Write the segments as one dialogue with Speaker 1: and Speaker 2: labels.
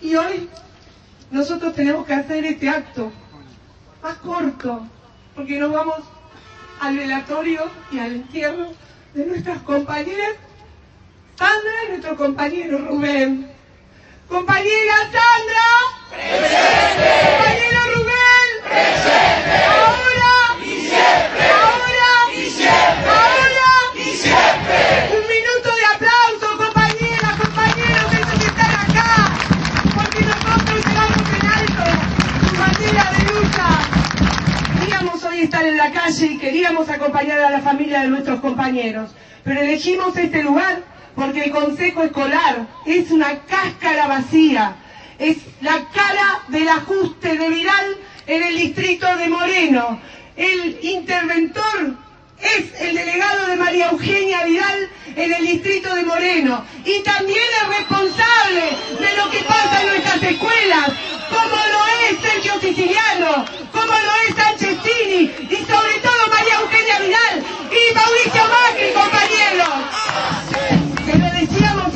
Speaker 1: Y hoy nosotros tenemos que hacer este acto más corto, porque nos vamos al velatorio y al entierro de nuestras compañeras Sandra y nuestro compañero Rubén. Compañera Sandra, presente. Compañero Rubén, presente. Ahora y siempre. Ahora y siempre. Ahora y siempre. Un minuto de aplauso, compañeras, compañeros, esos que están acá, porque nosotros llevamos en alto su bandera de lucha. Queríamos hoy estar en la calle y queríamos acompañar a la familia de nuestros compañeros, pero elegimos este lugar porque el Consejo Escolar es una cáscara vacía, es la cara del ajuste de Vidal en el distrito de Moreno. El interventor es el delegado de María Eugenia Vidal en el distrito de Moreno, y también es responsable de lo que pasa en nuestras escuelas, como lo es Sergio Siciliano, como lo es Sanchezini, y sobre todo María Eugenia Vidal y Mauricio Macri, compañeros. Se lo decíamos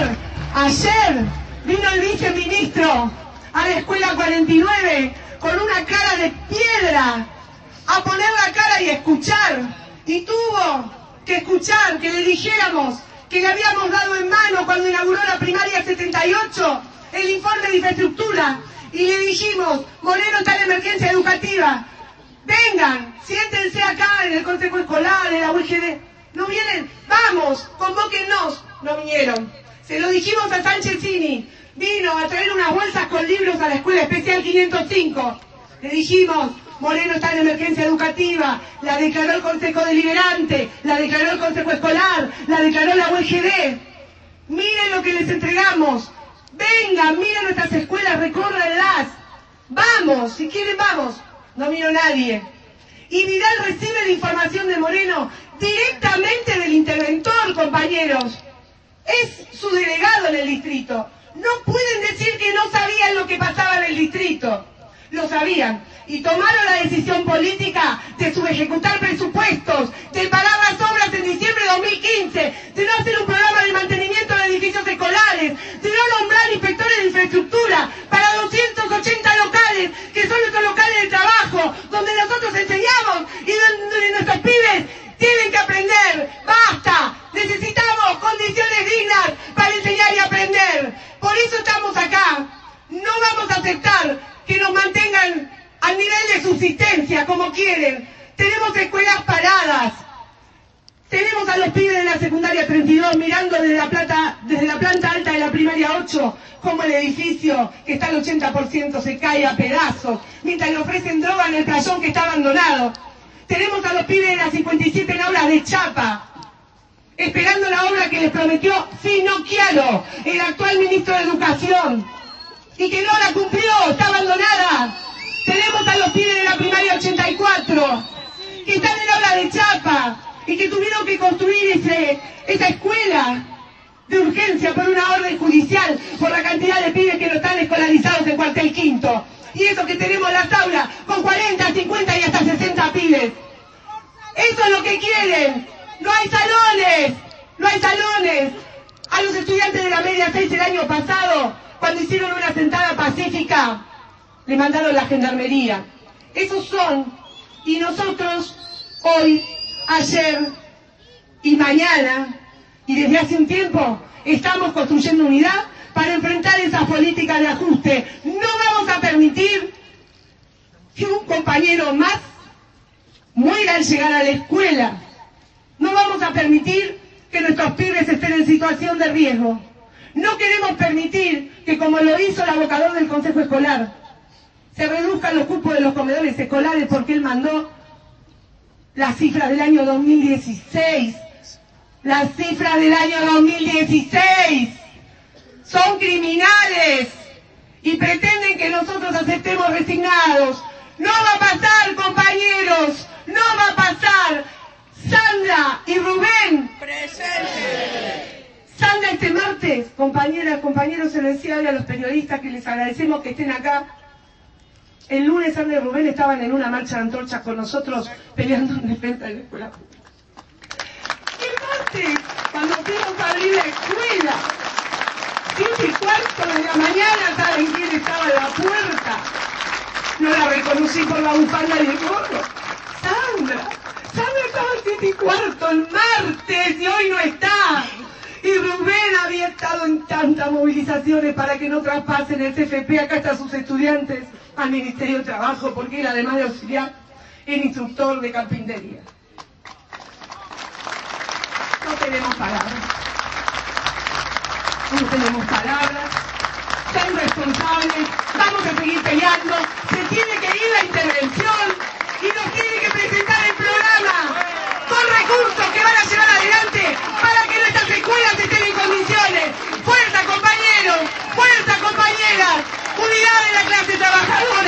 Speaker 1: ayer vino el viceministro a la escuela 49 con una cara de piedra a poner la cara y escuchar, y tuvo que escuchar que le dijéramos que le habíamos dado en mano cuando inauguró la primaria 78 el informe de infraestructura, y le dijimos: Moreno está en emergencia educativa, vengan, siéntense acá en el Consejo Escolar, en la UGD. ¿No vienen? Vamos, convóquennos. No vinieron. Se lo dijimos a Sanchezini, vino a traer unas bolsas con libros a la Escuela Especial 505. Le dijimos: Moreno está en emergencia educativa, la declaró el Consejo Deliberante, la declaró el Consejo Escolar, la declaró la UGD. Miren lo que les entregamos. Vengan, miren nuestras escuelas, recórranlas. Vamos, si quieren vamos. No vino nadie. Y Vidal recibe la información de Moreno directamente del interventor, compañeros. Es su delegado en el distrito. No pueden decir que no sabían lo que pasaba en el distrito. Lo sabían. Y tomaron la decisión política de subejecutar presupuestos, de parar las obras en diciembre de 2015, de no hacer un programa de mantenimiento de edificios escolares, de no nombrar inspectores de infraestructura para 280 locales, que son nuestros locales de trabajo, donde nosotros enseñamos y donde nuestros pibes tienen que aprender. ¡Basta! Necesitamos condiciones dignas para enseñar y aprender. Por eso estamos acá. No vamos a aceptar que nos mantengan al nivel de subsistencia como quieren. Tenemos escuelas paradas. Tenemos a los pibes de la secundaria 32 mirando desde la planta alta de la primaria 8 como el edificio que está al 80% se cae a pedazos, mientras le ofrecen droga en el playón que está abandonado. Tenemos a los pibes de las 57 en obras de chapa, esperando la obra que les prometió Finocchiaro, el actual ministro de Educación, y que no la cumplió, está abandonada. Tenemos a los pibes de la primaria 84, que están en obra de chapa, y que tuvieron que construir esa escuela de urgencia por una orden judicial, por la cantidad de pibes que no están escolarizados en cuartel quinto. Y eso que tenemos las aulas con 40, 50 y hasta 60 pibes. Eso es lo que quieren. No hay salones, no hay salones. A los estudiantes de la media 6 el año pasado, cuando hicieron una sentada pacífica, le mandaron la gendarmería. Esos son. Y nosotros hoy, ayer y mañana, y desde hace un tiempo, estamos construyendo unidad para enfrentar esas políticas de ajuste. No vamos a permitir que un compañero más muera al llegar a la escuela. No vamos a permitir que nuestros pibes estén en situación de riesgo. No queremos permitir que, como lo hizo el abocador del Consejo Escolar, se reduzcan los cupos de los comedores escolares porque él mandó las cifras del año 2016. Las cifras del año 2016 son criminales y pretenden que nosotros aceptemos resignados. No va a pasar, compañeros, no va a pasar. Sandra y Rubén, presente. Sandra este martes, compañeras, compañeros, se lo decía hoy a los periodistas que les agradecemos que estén acá. El lunes Sandra y Rubén estaban en una marcha de antorchas con nosotros peleando en defensa de la escuela pública. El martes, cuando fuimos a abrir la escuela, 7:15 de la mañana, puerta. No la reconocí por la bufanda y el gorro. Sandra estaba a 7:15 el martes y hoy no está. Y Rubén había estado en tantas movilizaciones para que no traspasen el CFP. Acá están sus estudiantes al Ministerio de Trabajo, porque él, además de auxiliar, es instructor de carpintería. No tenemos palabras. No tenemos palabras. Son responsables. Vamos a seguir peleando. Se tiene que ir la intervención y nos tiene que presentar el programa con recursos que van a llevar adelante para que nuestras escuelas estén en condiciones. ¡Fuerza, compañeros! ¡Fuerza, compañeras! ¡Unidad de la clase trabajadora!